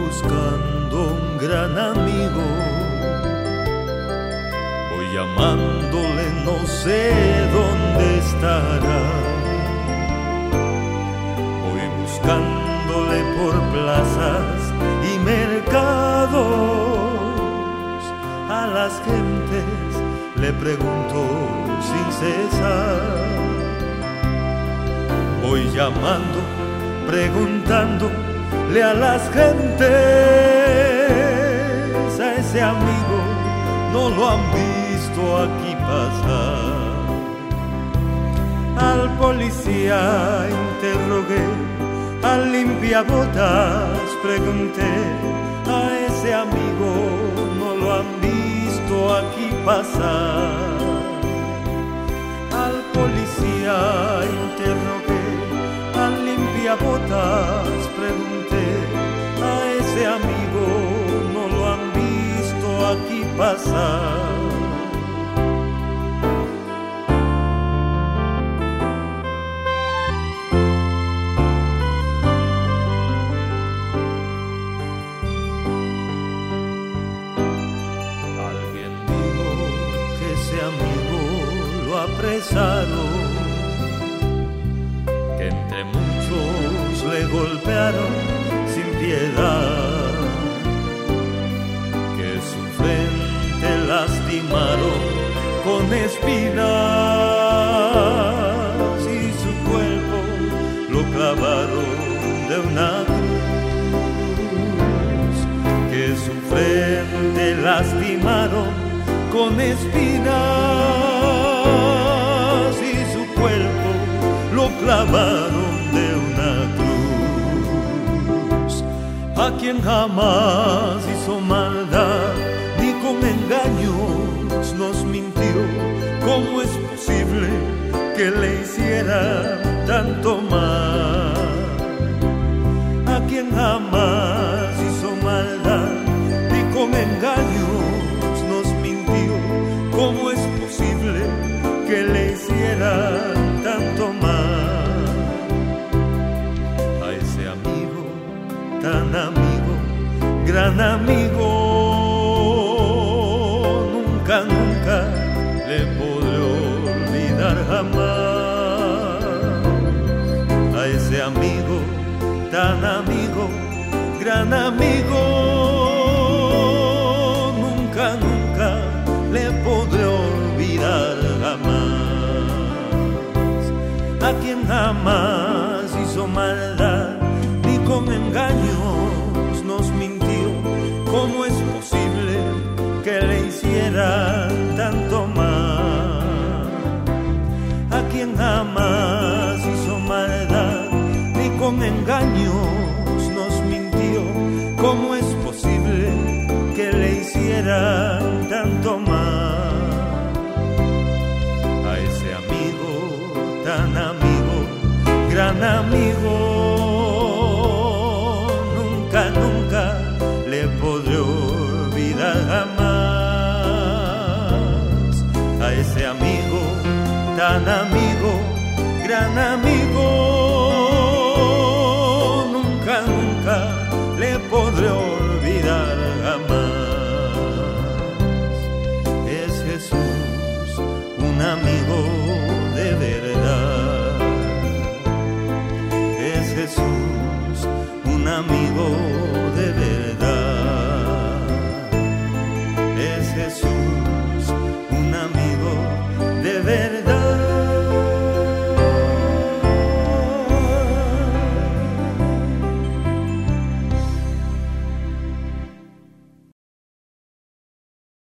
buscando un gran amigo, voy llamándole, no sé dónde estará. Voy buscándole por plazas y mercados, a las gentes le pregunto sin cesar. Voy llamando, preguntándole a las gentes, a ese amigo no lo han visto aquí pasar. Al policía interrogué, al limpiabotas pregunté, a ese amigo no lo han visto aquí pasar. Al policía interrogué, al limpiabotas pregunté, a ese amigo no lo han visto aquí pasar. Alguien dijo que ese amigo lo apresaron, que entre muchos le golpearon sin piedad, que su frente lastimaron con espinas y su cuerpo lo clavaron de una cruz, que su frente lastimaron con espinas y su cuerpo lo clavaron de una cruz. A quien jamás hizo maldad ni con engaños nos mintió, ¿cómo es posible que le hiciera tanto mal? A quien jamás hizo maldad ni con engaños nos mintió, ¿cómo es posible que le hiciera tanto mal? A ese amigo, tan amigo, gran amigo, nunca, nunca le podré olvidar jamás. A ese amigo, tan amigo, gran amigo, nunca, nunca le podré olvidar jamás. A quien jamás hizo maldad ni con engaños nos mintió, ¿cómo es posible que le hiciera tanto mal? A quien jamás hizo maldad ni con engaños